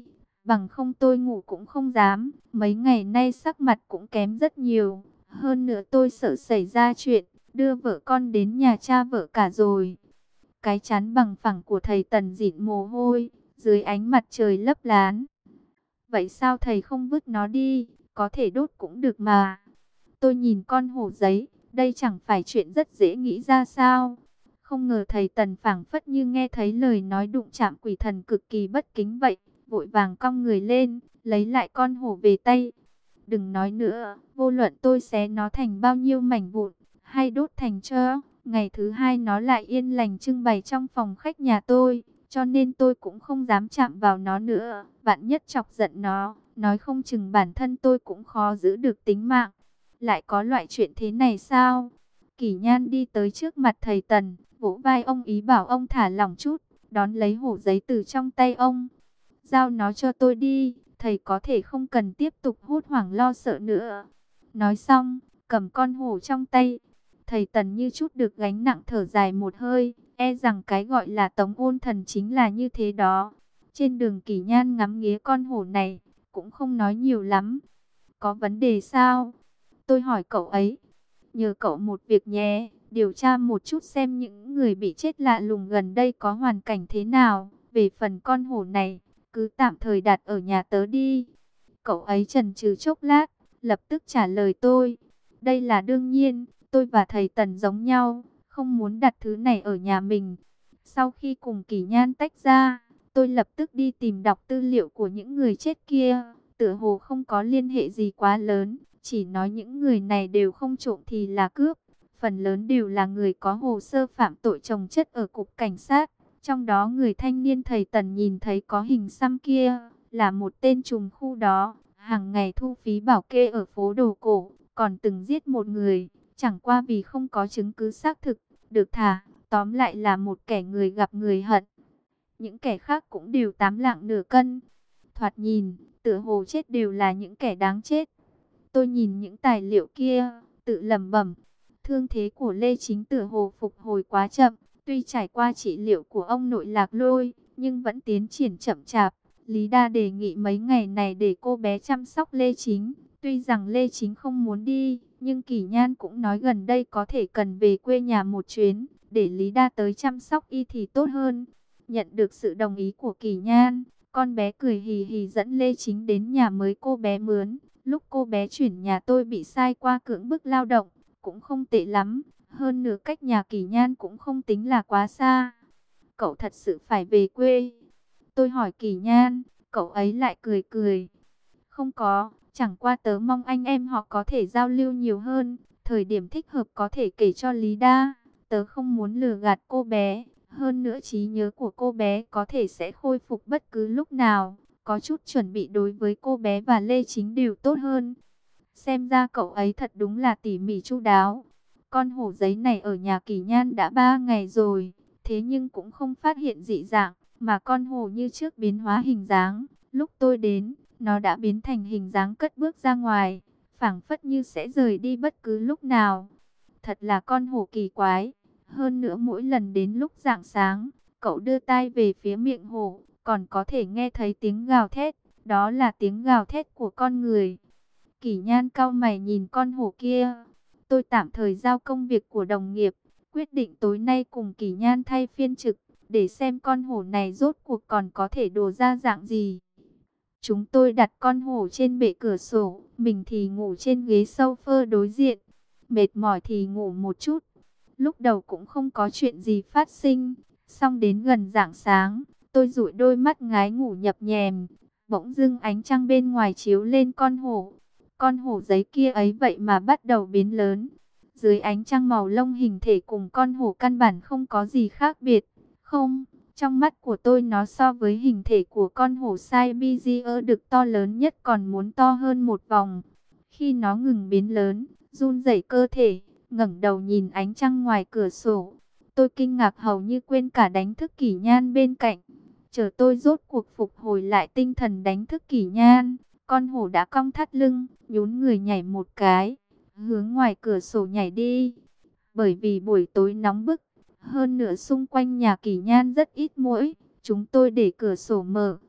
bằng không tôi ngủ cũng không dám. Mấy ngày nay sắc mặt cũng kém rất nhiều. Hơn nữa tôi sợ xảy ra chuyện, đưa vợ con đến nhà cha vợ cả rồi. Cái trán bằng phẳng của thầy Tần dịn mồ hôi, dưới ánh mặt trời lấp lán. Vậy sao thầy không vứt nó đi, có thể đốt cũng được mà. Tôi nhìn con hổ giấy, đây chẳng phải chuyện rất dễ nghĩ ra sao. Không ngờ thầy Tần phảng phất như nghe thấy lời nói đụng chạm quỷ thần cực kỳ bất kính vậy. Vội vàng cong người lên, lấy lại con hổ về tay. Đừng nói nữa, vô luận tôi xé nó thành bao nhiêu mảnh vụn, hay đốt thành tro, ngày thứ hai nó lại yên lành trưng bày trong phòng khách nhà tôi. Cho nên tôi cũng không dám chạm vào nó nữa, vạn nhất chọc giận nó, nói không chừng bản thân tôi cũng khó giữ được tính mạng. Lại có loại chuyện thế này sao? Kỷ Nhan đi tới trước mặt thầy Tần, vỗ vai ông ý bảo ông thả lỏng chút, đón lấy hổ giấy từ trong tay ông. Giao nó cho tôi đi, thầy có thể không cần tiếp tục hốt hoảng lo sợ nữa. Nói xong, cầm con hổ trong tay. Thầy Tần như chút được gánh nặng thở dài một hơi, e rằng cái gọi là tống ôn thần chính là như thế đó. Trên đường Kỷ Nhan ngắm nghía con hổ này, cũng không nói nhiều lắm. Có vấn đề sao? Tôi hỏi cậu ấy. Nhờ cậu một việc nhé, điều tra một chút xem những người bị chết lạ lùng gần đây có hoàn cảnh thế nào. Về phần con hổ này, cứ tạm thời đặt ở nhà tớ đi. Cậu ấy chần chừ chốc lát, lập tức trả lời tôi. Đây là đương nhiên, tôi và thầy Tần giống nhau, không muốn đặt thứ này ở nhà mình. Sau khi cùng Kỷ Nhan tách ra, tôi lập tức đi tìm đọc tư liệu của những người chết kia. Tựa hồ không có liên hệ gì quá lớn, chỉ nói những người này đều không trộm thì là cướp. Phần lớn đều là người có hồ sơ phạm tội chồng chất ở cục cảnh sát. Trong đó người thanh niên thầy Tần nhìn thấy có hình xăm kia, là một tên trùm khu đó. Hàng ngày thu phí bảo kê ở phố đồ cổ, còn từng giết một người. Chẳng qua vì không có chứng cứ xác thực, được thả. Tóm lại là một kẻ người gặp người hận. Những kẻ khác cũng đều 8 lạng nửa cân. Thoạt nhìn, tựa hồ chết đều là những kẻ đáng chết. Tôi nhìn những tài liệu kia, tự lẩm bẩm. Thương thế của Lê Chính tựa hồ phục hồi quá chậm. Tuy trải qua trị liệu của ông nội Lạc Lôi, nhưng vẫn tiến triển chậm chạp. Lý Đa đề nghị mấy ngày này để cô bé chăm sóc Lê Chính. Tuy rằng Lê Chính không muốn đi, nhưng Kỷ Nhan cũng nói gần đây có thể cần về quê nhà một chuyến, để Lý Đa tới chăm sóc y thì tốt hơn. Nhận được sự đồng ý của Kỷ Nhan, con bé cười hì hì dẫn Lê Chính đến nhà mới cô bé mướn. Lúc cô bé chuyển nhà tôi bị sai qua cưỡng bức lao động, cũng không tệ lắm. Hơn nữa cách nhà Kỷ Nhan cũng không tính là quá xa. Cậu thật sự phải về quê? Tôi hỏi Kỷ Nhan, cậu ấy lại cười cười. Không có, chẳng qua tớ mong anh em họ có thể giao lưu nhiều hơn. Thời điểm thích hợp có thể kể cho Lý Đa. Tớ không muốn lừa gạt cô bé. Hơn nữa trí nhớ của cô bé có thể sẽ khôi phục bất cứ lúc nào. Có chút chuẩn bị đối với cô bé và Lê Chính đều tốt hơn. Xem ra cậu ấy thật đúng là tỉ mỉ chu đáo. Con hổ giấy này ở nhà Kỷ Nhan đã 3 ngày rồi. Thế nhưng cũng không phát hiện dị dạng. Mà con hổ như trước biến hóa hình dáng. Lúc tôi đến, nó đã biến thành hình dáng cất bước ra ngoài. Phảng phất như sẽ rời đi bất cứ lúc nào. Thật là con hổ kỳ quái. Hơn nữa mỗi lần đến lúc rạng sáng, cậu đưa tai về phía miệng hổ, còn có thể nghe thấy tiếng gào thét. Đó là tiếng gào thét của con người. Kỷ Nhan cau mày nhìn con hổ kia. Tôi tạm thời giao công việc của đồng nghiệp, quyết định tối nay cùng Kỷ Nhan thay phiên trực, để xem con hổ này rốt cuộc còn có thể đồ ra dạng gì. Chúng tôi đặt con hổ trên bệ cửa sổ, mình thì ngủ trên ghế sofa đối diện. Mệt mỏi thì ngủ một chút. Lúc đầu cũng không có chuyện gì phát sinh, xong đến gần rạng sáng, tôi dụi đôi mắt ngái ngủ nhập nhèm. Bỗng dưng ánh trăng bên ngoài chiếu lên con hổ. Con hổ giấy kia ấy vậy mà bắt đầu biến lớn. Dưới ánh trăng màu lông hình thể cùng con hổ căn bản không có gì khác biệt. Không, trong mắt của tôi nó so với hình thể của con hổ Siberia được to lớn nhất còn muốn to hơn một vòng. Khi nó ngừng biến lớn, run rẩy cơ thể, ngẩng đầu nhìn ánh trăng ngoài cửa sổ. Tôi kinh ngạc hầu như quên cả đánh thức Kỷ Nhan bên cạnh. Chờ tôi rốt cuộc phục hồi lại tinh thần đánh thức Kỷ Nhan, con hổ đã cong thắt lưng, nhún người nhảy một cái, hướng ngoài cửa sổ nhảy đi. Bởi vì buổi tối nóng bức, hơn nữa xung quanh nhà Kỷ Nhan rất ít muỗi, chúng tôi để cửa sổ mở.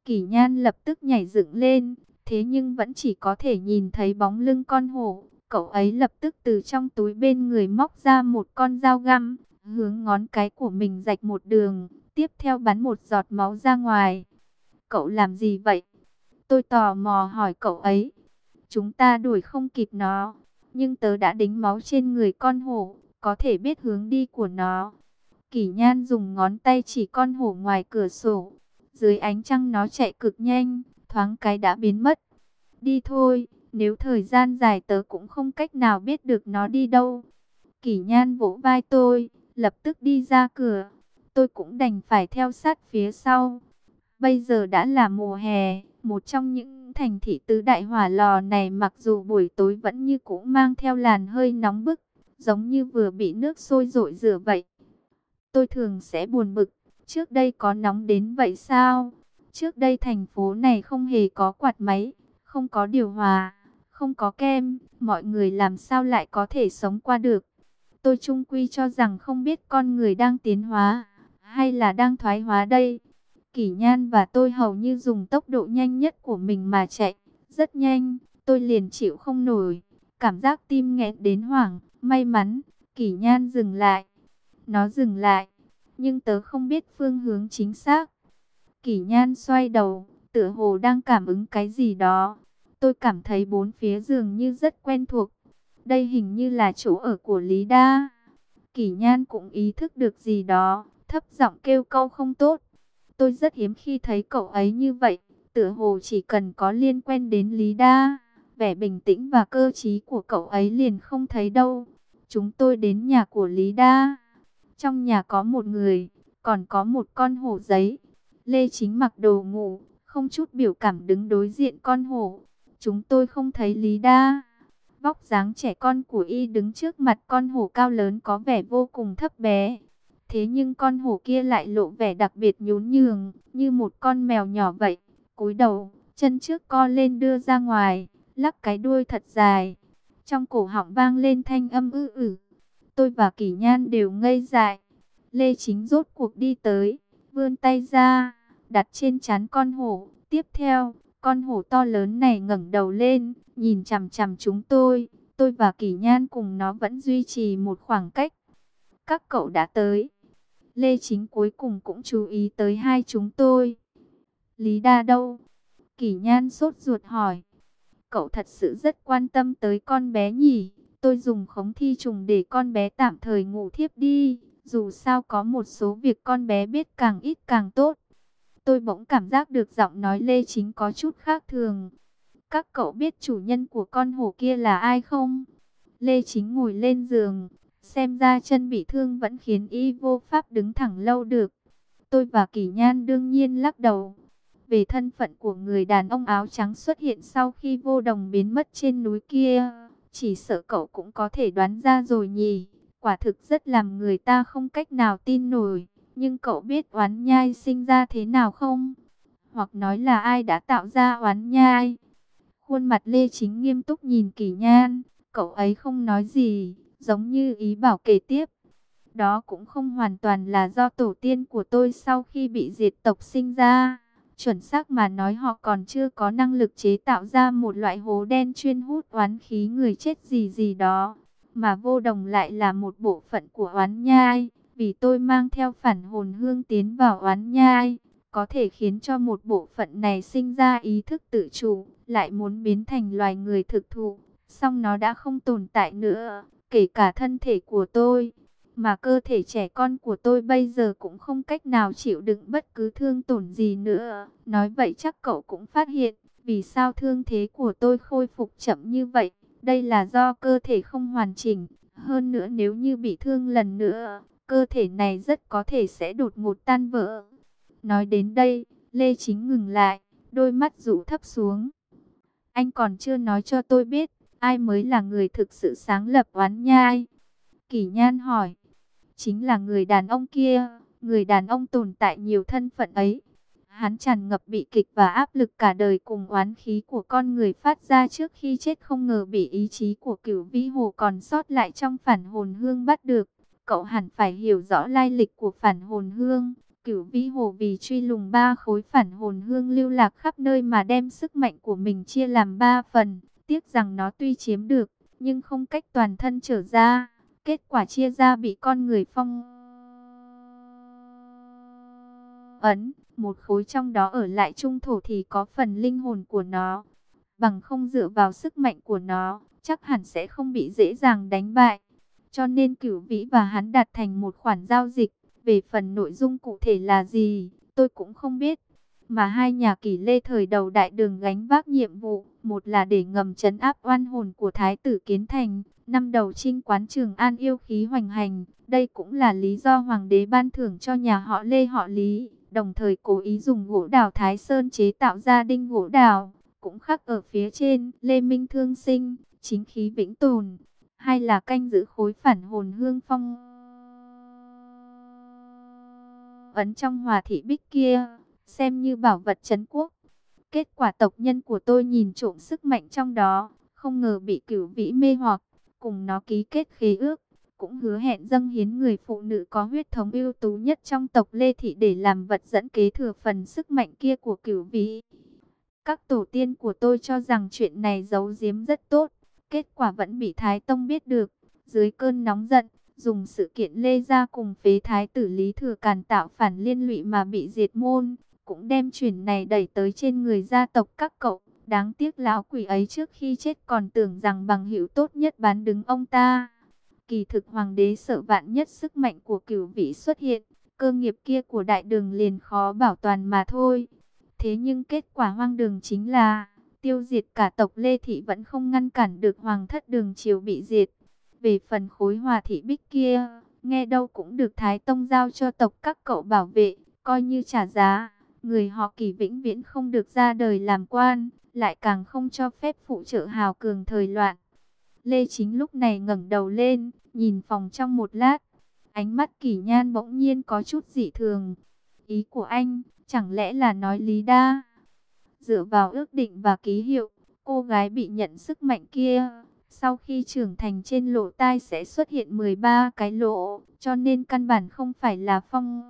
Kỷ Nhan lập tức nhảy dựng lên, thế nhưng vẫn chỉ có thể nhìn thấy bóng lưng con hổ. Cậu ấy lập tức từ trong túi bên người móc ra một con dao găm, hướng ngón cái của mình rạch một đường, tiếp theo bắn một giọt máu ra ngoài. Cậu làm gì vậy? Tôi tò mò hỏi cậu ấy. Chúng ta đuổi không kịp nó, nhưng tớ đã đính máu trên người con hổ, có thể biết hướng đi của nó. Kỷ Nhan dùng ngón tay chỉ con hổ ngoài cửa sổ. Dưới ánh trăng nó chạy cực nhanh, thoáng cái đã biến mất. Đi thôi, nếu thời gian dài tớ cũng không cách nào biết được nó đi đâu. Kỷ Nhan vỗ vai tôi, lập tức đi ra cửa. Tôi cũng đành phải theo sát phía sau. Bây giờ đã là mùa hè, một trong những thành thị tứ đại hỏa lò này mặc dù buổi tối vẫn như cũ mang theo làn hơi nóng bức, giống như vừa bị nước sôi rội rửa vậy. Tôi thường sẽ buồn bực, trước đây có nóng đến vậy sao? Trước đây thành phố này không hề có quạt máy, không có điều hòa, không có kem, mọi người làm sao lại có thể sống qua được? Tôi chung quy cho rằng không biết con người đang tiến hóa, hay là đang thoái hóa đây. Kỷ Nhan và tôi hầu như dùng tốc độ nhanh nhất của mình mà chạy, rất nhanh, tôi liền chịu không nổi, cảm giác tim nghẹn đến hoảng, may mắn, Kỷ Nhan dừng lại. Nó dừng lại, nhưng tớ không biết phương hướng chính xác. Kỷ Nhan xoay đầu, tựa hồ đang cảm ứng cái gì đó. Tôi cảm thấy bốn phía dường như rất quen thuộc. Đây hình như là chỗ ở của Lý Đa. Kỷ Nhan cũng ý thức được gì đó, thấp giọng kêu câu không tốt. Tôi rất hiếm khi thấy cậu ấy như vậy, tựa hồ chỉ cần có liên quan đến Lý Đa, vẻ bình tĩnh và cơ trí của cậu ấy liền không thấy đâu. Chúng tôi đến nhà của Lý Đa. Trong nhà có một người, còn có một con hổ giấy. Lê Chính mặc đồ ngủ, không chút biểu cảm đứng đối diện con hổ. Chúng tôi không thấy Lý Đa. Vóc dáng trẻ con của y đứng trước mặt con hổ cao lớn có vẻ vô cùng thấp bé. Thế nhưng con hổ kia lại lộ vẻ đặc biệt nhún nhường, như một con mèo nhỏ vậy. Cúi đầu, chân trước co lên đưa ra ngoài, lắc cái đuôi thật dài. Trong cổ họng vang lên thanh âm ư ử. Tôi và Kỷ Nhan đều ngây dại. Lê Chính rốt cuộc đi tới, vươn tay ra, đặt trên trán con hổ. Tiếp theo, con hổ to lớn này ngẩng đầu lên, nhìn chằm chằm chúng tôi. Tôi và Kỷ Nhan cùng nó vẫn duy trì một khoảng cách. Các cậu đã tới. Lê Chính cuối cùng cũng chú ý tới hai chúng tôi. Lý Đa đâu? Kỷ Nhan sốt ruột hỏi. Cậu thật sự rất quan tâm tới con bé nhỉ? Tôi dùng khống thi trùng để con bé tạm thời ngủ thiếp đi. Dù sao có một số việc con bé biết càng ít càng tốt. Tôi bỗng cảm giác được giọng nói Lê Chính có chút khác thường. Các cậu biết chủ nhân của con hổ kia là ai không? Lê Chính ngồi lên giường. Xem ra chân bị thương vẫn khiến y vô pháp đứng thẳng lâu được. Tôi và Kỷ Nhan đương nhiên lắc đầu. Về thân phận của người đàn ông áo trắng xuất hiện sau khi Vô Đồng biến mất trên núi kia, chỉ sợ cậu cũng có thể đoán ra rồi nhỉ. Quả thực rất làm người ta không cách nào tin nổi. Nhưng cậu biết oán nhai sinh ra thế nào không? Hoặc nói là ai đã tạo ra oán nhai? Khuôn mặt Lê Chính nghiêm túc nhìn Kỷ Nhan. Cậu ấy không nói gì, giống như ý bảo kể tiếp. Đó cũng không hoàn toàn là do tổ tiên của tôi sau khi bị diệt tộc sinh ra. Chuẩn xác mà nói họ còn chưa có năng lực chế tạo ra một loại hố đen chuyên hút oán khí người chết gì gì đó. Mà Vô Đồng lại là một bộ phận của oán nhai. Vì tôi mang theo phản hồn hương tiến vào oán nhai, có thể khiến cho một bộ phận này sinh ra ý thức tự chủ, lại muốn biến thành loài người thực thụ. Song nó đã không tồn tại nữa, kể cả thân thể của tôi. Mà cơ thể trẻ con của tôi bây giờ cũng không cách nào chịu đựng bất cứ thương tổn gì nữa. Nói vậy chắc cậu cũng phát hiện, vì sao thương thế của tôi khôi phục chậm như vậy. Đây là do cơ thể không hoàn chỉnh. Hơn nữa nếu như bị thương lần nữa, cơ thể này rất có thể sẽ đột ngột tan vỡ. Nói đến đây, Lê Chính ngừng lại, đôi mắt rũ thấp xuống. Anh còn chưa nói cho tôi biết, ai mới là người thực sự sáng lập oán nhai? Kỷ Nhan hỏi. Chính là người đàn ông kia, người đàn ông tồn tại nhiều thân phận ấy. Hắn tràn ngập bị kịch và áp lực cả đời cùng oán khí của con người phát ra trước khi chết, không ngờ bị ý chí của Cửu Vĩ Hồ còn sót lại trong phản hồn hương bắt được. Cậu hẳn phải hiểu rõ lai lịch của phản hồn hương. Cửu Vĩ Hồ vì truy lùng 3 khối phản hồn hương lưu lạc khắp nơi mà đem sức mạnh của mình chia làm 3 phần. Tiếc rằng nó tuy chiếm được, nhưng không cách toàn thân trở ra. Kết quả chia ra bị con người phong ấn. 1 khối trong đó ở lại trung thổ thì có phần linh hồn của nó. Bằng không dựa vào sức mạnh của nó, chắc hẳn sẽ không bị dễ dàng đánh bại. Cho nên Cửu Vĩ và hắn đạt thành một khoản giao dịch. Về phần nội dung cụ thể là gì, tôi cũng không biết. Mà hai nhà Kỷ Lê thời đầu Đại Đường gánh vác nhiệm vụ, một là để ngầm trấn áp oan hồn của Thái tử Kiến Thành, năm đầu chinh quán Trường An yêu khí hoành hành. Đây cũng là lý do hoàng đế ban thưởng cho nhà họ Lê họ Lý, đồng thời cố ý dùng gỗ đào Thái Sơn chế tạo ra đinh gỗ đào, cũng khắc ở phía trên Lê Minh thương sinh, chính khí vĩnh tồn. Hai là canh giữ khối phản hồn hương phong ấn trong Hòa Thị Bích kia, xem như bảo vật trấn quốc. Kết quả tộc nhân của tôi nhìn trộm sức mạnh trong đó, không ngờ bị Cửu Vĩ mê hoặc, cùng nó ký kết khế ước, cũng hứa hẹn dâng hiến người phụ nữ có huyết thống ưu tú nhất trong tộc Lê Thị để làm vật dẫn kế thừa phần sức mạnh kia của Cửu Vĩ. Các tổ tiên của tôi cho rằng chuyện này giấu giếm rất tốt, kết quả vẫn bị Thái Tông biết được. Dưới cơn nóng giận, dùng sự kiện Lê Gia cùng phế Thái tử Lý Thừa Càn tạo phản liên lụy mà bị diệt môn, cũng đem chuyện này đẩy tới trên người gia tộc các cậu. Đáng tiếc lão quỷ ấy trước khi chết còn tưởng rằng bằng hữu tốt nhất bán đứng ông ta. Kỳ thực hoàng đế sợ vạn nhất sức mạnh của Cửu Vĩ xuất hiện, cơ nghiệp kia của Đại Đường liền khó bảo toàn mà thôi. Thế nhưng kết quả hoang đường chính là tiêu diệt cả tộc Lê Thị vẫn không ngăn cản được hoàng thất Đường triều bị diệt. Về phần khối Hòa Thị Bích kia, nghe đâu cũng được Thái Tông giao cho tộc các cậu bảo vệ, coi như trả giá. Người họ Kỳ vĩnh viễn không được ra đời làm quan, lại càng không cho phép phụ trợ hào cường thời loạn. Lê Chính lúc này ngẩng đầu lên, nhìn phòng trong một lát. Ánh mắt Kỷ Nhan bỗng nhiên có chút dị thường. Ý của anh, chẳng lẽ là nói Lý Đa? Dựa vào ước định và ký hiệu, cô gái bị nhận sức mạnh kia, sau khi trưởng thành trên lỗ tai sẽ xuất hiện 13 cái lỗ, cho nên căn bản không phải là phong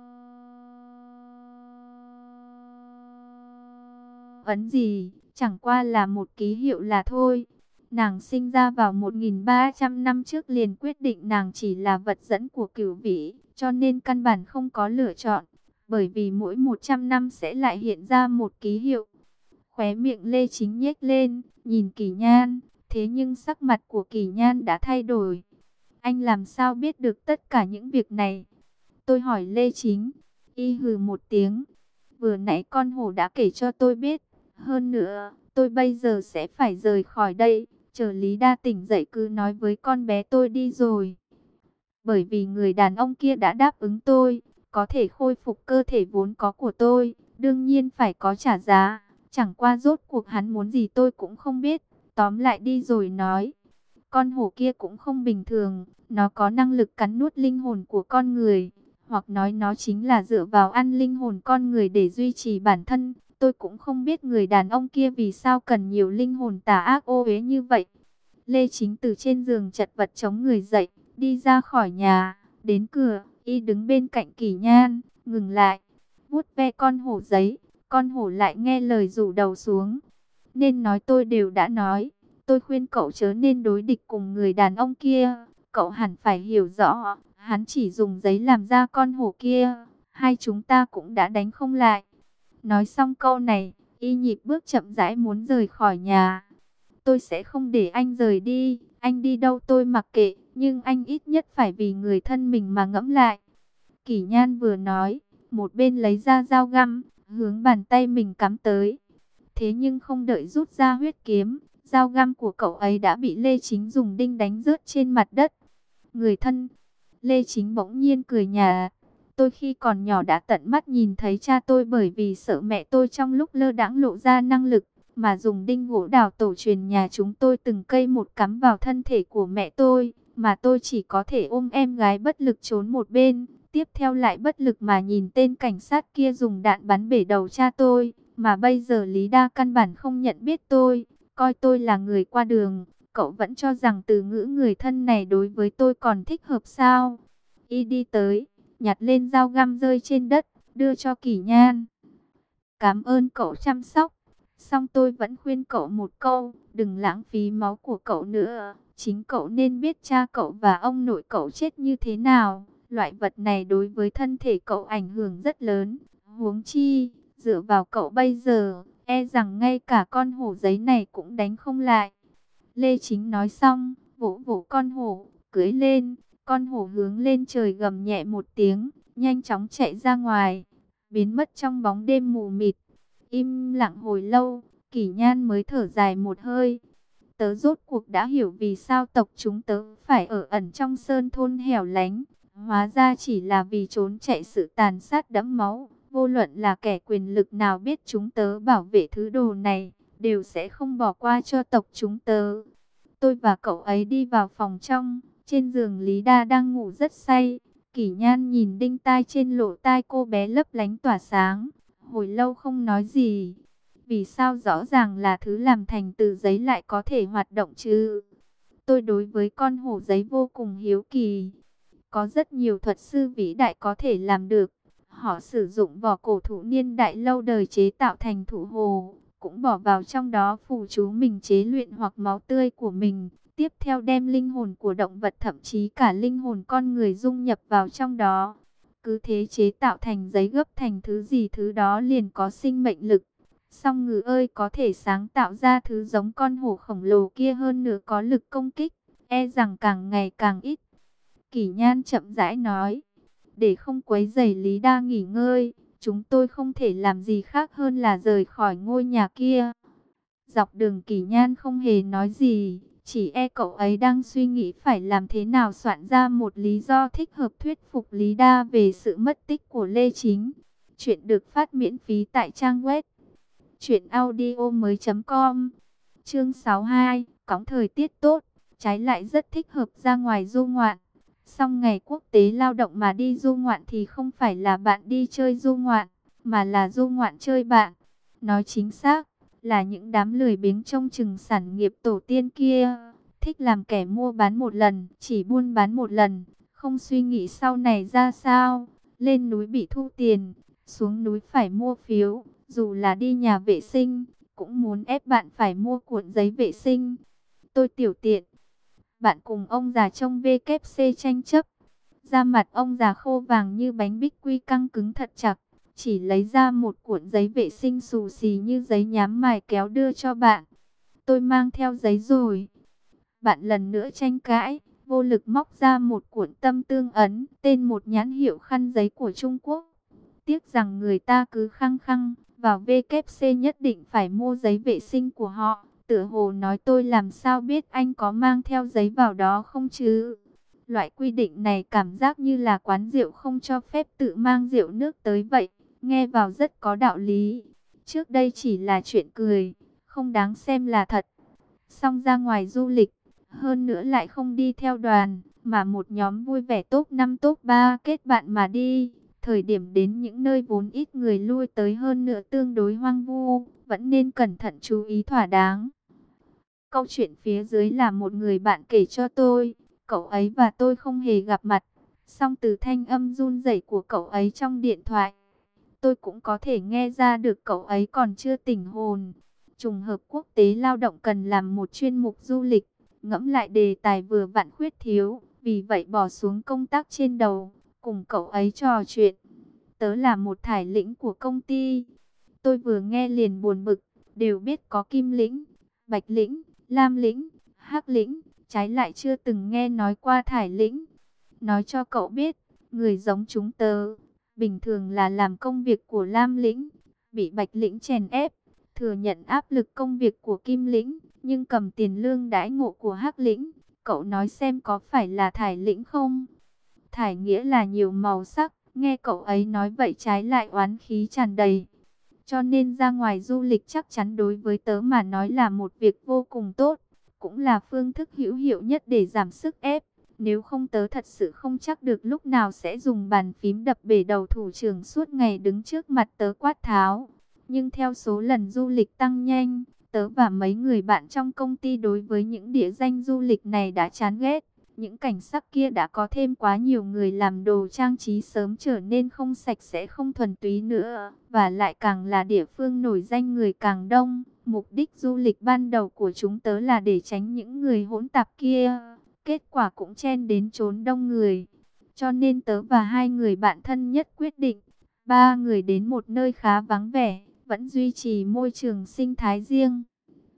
ấn gì, chẳng qua là một ký hiệu là thôi. Nàng sinh ra vào 1300 năm trước liền quyết định nàng chỉ là vật dẫn của Cửu Vĩ, cho nên căn bản không có lựa chọn, bởi vì mỗi 100 năm sẽ lại hiện ra một ký hiệu. Khóe miệng Lê Chính nhếch lên, nhìn Kỷ Nhan, thế nhưng sắc mặt của Kỷ Nhan đã thay đổi. Anh làm sao biết được tất cả những việc này? Tôi hỏi Lê Chính. Y hừ một tiếng. Vừa nãy con hổ đã kể cho tôi biết. Hơn nữa, tôi bây giờ sẽ phải rời khỏi đây. Chờ Lý Đa tỉnh dậy cứ nói với con bé tôi đi rồi. Bởi vì người đàn ông kia đã đáp ứng tôi, có thể khôi phục cơ thể vốn có của tôi, đương nhiên phải có trả giá. Chẳng qua rốt cuộc hắn muốn gì tôi cũng không biết. Tóm lại đi rồi nói. Con hổ kia cũng không bình thường, nó có năng lực cắn nuốt linh hồn của con người, hoặc nói nó chính là dựa vào ăn linh hồn con người để duy trì bản thân. Tôi cũng không biết người đàn ông kia vì sao cần nhiều linh hồn tà ác ô uế như vậy. Lê Chính từ trên giường chật vật chống người dậy, đi ra khỏi nhà, đến cửa, y đứng bên cạnh Kỷ Nhan, ngừng lại, vuốt ve con hổ giấy, con hổ lại nghe lời rủ đầu xuống. Nên nói tôi đều đã nói, tôi khuyên cậu chớ nên đối địch cùng người đàn ông kia, cậu hẳn phải hiểu rõ, hắn chỉ dùng giấy làm ra con hổ kia, hai chúng ta cũng đã đánh không lại. Nói xong câu này, y nhịp bước chậm rãi muốn rời khỏi nhà. Tôi sẽ không để anh rời đi, anh đi đâu tôi mặc kệ, nhưng anh ít nhất phải vì người thân mình mà ngẫm lại. Kỷ Nhan vừa nói, một bên lấy ra dao găm, hướng bàn tay mình cắm tới. Thế nhưng không đợi rút ra huyết kiếm, dao găm của cậu ấy đã bị Lê Chính dùng đinh đánh rớt trên mặt đất. Người thân, Lê Chính bỗng nhiên cười nhạt. Tôi khi còn nhỏ đã tận mắt nhìn thấy cha tôi bởi vì sợ mẹ tôi trong lúc lơ đãng lộ ra năng lực, mà dùng đinh gỗ đào tổ truyền nhà chúng tôi từng cây một cắm vào thân thể của mẹ tôi, mà tôi chỉ có thể ôm em gái bất lực trốn một bên. Tiếp theo lại bất lực mà nhìn tên cảnh sát kia dùng đạn bắn bể đầu cha tôi, mà bây giờ Lý Đa căn bản không nhận biết tôi, coi tôi là người qua đường. Cậu vẫn cho rằng từ ngữ người thân này đối với tôi còn thích hợp sao? Y đi tới, nhặt lên dao găm rơi trên đất, đưa cho Kỷ Nhan. Cảm ơn cậu chăm sóc. Song tôi vẫn khuyên cậu một câu, đừng lãng phí máu của cậu nữa. Chính cậu nên biết cha cậu và ông nội cậu chết như thế nào. Loại vật này đối với thân thể cậu ảnh hưởng rất lớn. Huống chi, dựa vào cậu bây giờ, e rằng ngay cả con hổ giấy này cũng đánh không lại. Lê Chính nói xong, vỗ vỗ con hổ, cưỡi lên. Con hổ hướng lên trời gầm nhẹ một tiếng, nhanh chóng chạy ra ngoài, biến mất trong bóng đêm mù mịt. Im lặng hồi lâu, Kỷ Nhan mới thở dài một hơi. Tớ rốt cuộc đã hiểu vì sao tộc chúng tớ phải ở ẩn trong sơn thôn hẻo lánh. Hóa ra chỉ là vì trốn chạy sự tàn sát đẫm máu. Vô luận là kẻ quyền lực nào biết chúng tớ bảo vệ thứ đồ này, đều sẽ không bỏ qua cho tộc chúng tớ. Tôi và cậu ấy đi vào phòng trong, trên giường Lý Đa đang ngủ rất say. Kỷ Nhan nhìn đinh tai trên lỗ tai cô bé lấp lánh tỏa sáng, hồi lâu không nói gì. Vì sao rõ ràng là thứ làm thành từ giấy lại có thể hoạt động chứ? Tôi đối với con hổ giấy vô cùng hiếu kỳ. Có rất nhiều thuật sư vĩ đại có thể làm được. Họ sử dụng vỏ cổ thụ niên đại lâu đời chế tạo thành thủ hồ, cũng bỏ vào trong đó phù chú mình chế luyện hoặc máu tươi của mình. Tiếp theo đem linh hồn của động vật thậm chí cả linh hồn con người dung nhập vào trong đó. Cứ thế chế tạo thành giấy gấp thành thứ gì thứ đó liền có sinh mệnh lực. Song Ngừ ơi có thể sáng tạo ra thứ giống con hổ khổng lồ kia hơn nữa có lực công kích, e rằng càng ngày càng ít. Kỷ Nhan chậm rãi nói, để không quấy rầy Lý Đa nghỉ ngơi, chúng tôi không thể làm gì khác hơn là rời khỏi ngôi nhà kia. Dọc đường Kỷ Nhan không hề nói gì, chỉ e cậu ấy đang suy nghĩ phải làm thế nào soạn ra một lý do thích hợp thuyết phục Lý Đa về sự mất tích của Lê Chính. Chuyện được phát miễn phí tại trang web truyệnaudiomoi.com. Chương 62, cõng thời tiết tốt, trái lại rất thích hợp ra ngoài du ngoạn. Song ngày quốc tế lao động mà đi du ngoạn thì không phải là bạn đi chơi du ngoạn, mà là du ngoạn chơi bạn. Nói chính xác, là những đám lười biếng trông chừng sản nghiệp tổ tiên kia, thích làm kẻ mua bán một lần, chỉ buôn bán một lần, không suy nghĩ sau này ra sao. Lên núi bị thu tiền, xuống núi phải mua phiếu, dù là đi nhà vệ sinh, cũng muốn ép bạn phải mua cuộn giấy vệ sinh. Tôi tiểu tiện. Bạn cùng ông già trong WC tranh chấp. Da mặt ông già khô vàng như bánh bích quy căng cứng thật chặt. Chỉ lấy ra một cuộn giấy vệ sinh xù xì như giấy nhám mài kéo đưa cho bạn. Tôi mang theo giấy rồi. Bạn lần nữa tranh cãi, vô lực móc ra một cuộn tâm tương ấn, tên một nhãn hiệu khăn giấy của Trung Quốc. Tiếc rằng người ta cứ khăng khăng, vào WC nhất định phải mua giấy vệ sinh của họ. Tựa hồ nói tôi làm sao biết anh có mang theo giấy vào đó không chứ? Loại quy định này cảm giác như là quán rượu không cho phép tự mang rượu nước tới vậy. Nghe vào rất có đạo lý. Trước đây chỉ là chuyện cười, không đáng xem là thật. Xong ra ngoài du lịch, hơn nữa lại không đi theo đoàn, mà một nhóm vui vẻ top 5 top 3 kết bạn mà đi. Thời điểm đến những nơi vốn ít người lui tới hơn nữa tương đối hoang vu, vẫn nên cẩn thận chú ý thỏa đáng. Câu chuyện phía dưới là một người bạn kể cho tôi, cậu ấy và tôi không hề gặp mặt. Song từ thanh âm run rẩy của cậu ấy trong điện thoại, tôi cũng có thể nghe ra được cậu ấy còn chưa tỉnh hồn. Trùng hợp quốc tế lao động cần làm một chuyên mục du lịch, ngẫm lại đề tài vừa vặn khuyết thiếu, vì vậy bỏ xuống công tác trên đầu, cùng cậu ấy trò chuyện. Tớ là một thải lĩnh của công ty. Tôi vừa nghe liền buồn bực, đều biết có kim lĩnh, bạch lĩnh, lam lĩnh, hắc lĩnh, trái lại chưa từng nghe nói qua thải lĩnh. Nói cho cậu biết, người giống chúng tớ, bình thường là làm công việc của lam lĩnh, bị bạch lĩnh chèn ép, thừa nhận áp lực công việc của kim lĩnh, nhưng cầm tiền lương đãi ngộ của hắc lĩnh. Cậu nói xem có phải là thải lĩnh không? Thải nghĩa là nhiều màu sắc, nghe cậu ấy nói vậy trái lại oán khí tràn đầy. Cho nên ra ngoài du lịch chắc chắn đối với tớ mà nói là một việc vô cùng tốt, cũng là phương thức hữu hiệu nhất để giảm sức ép. Nếu không tớ thật sự không chắc được lúc nào sẽ dùng bàn phím đập bể đầu thủ trưởng suốt ngày đứng trước mặt tớ quát tháo. Nhưng theo số lần du lịch tăng nhanh, tớ và mấy người bạn trong công ty đối với những địa danh du lịch này đã chán ghét. những cảnh sắc kia đã có thêm quá nhiều người làm đồ trang trí, sớm trở nên không sạch sẽ, không thuần túy nữa. Và lại càng là địa phương nổi danh người càng đông. Mục đích du lịch ban đầu của chúng tớ là để tránh những người hỗn tạp kia. Kết quả cũng chen đến chốn đông người. Cho nên tớ và hai người bạn thân nhất quyết định, ba người đến một nơi khá vắng vẻ, vẫn duy trì môi trường sinh thái riêng.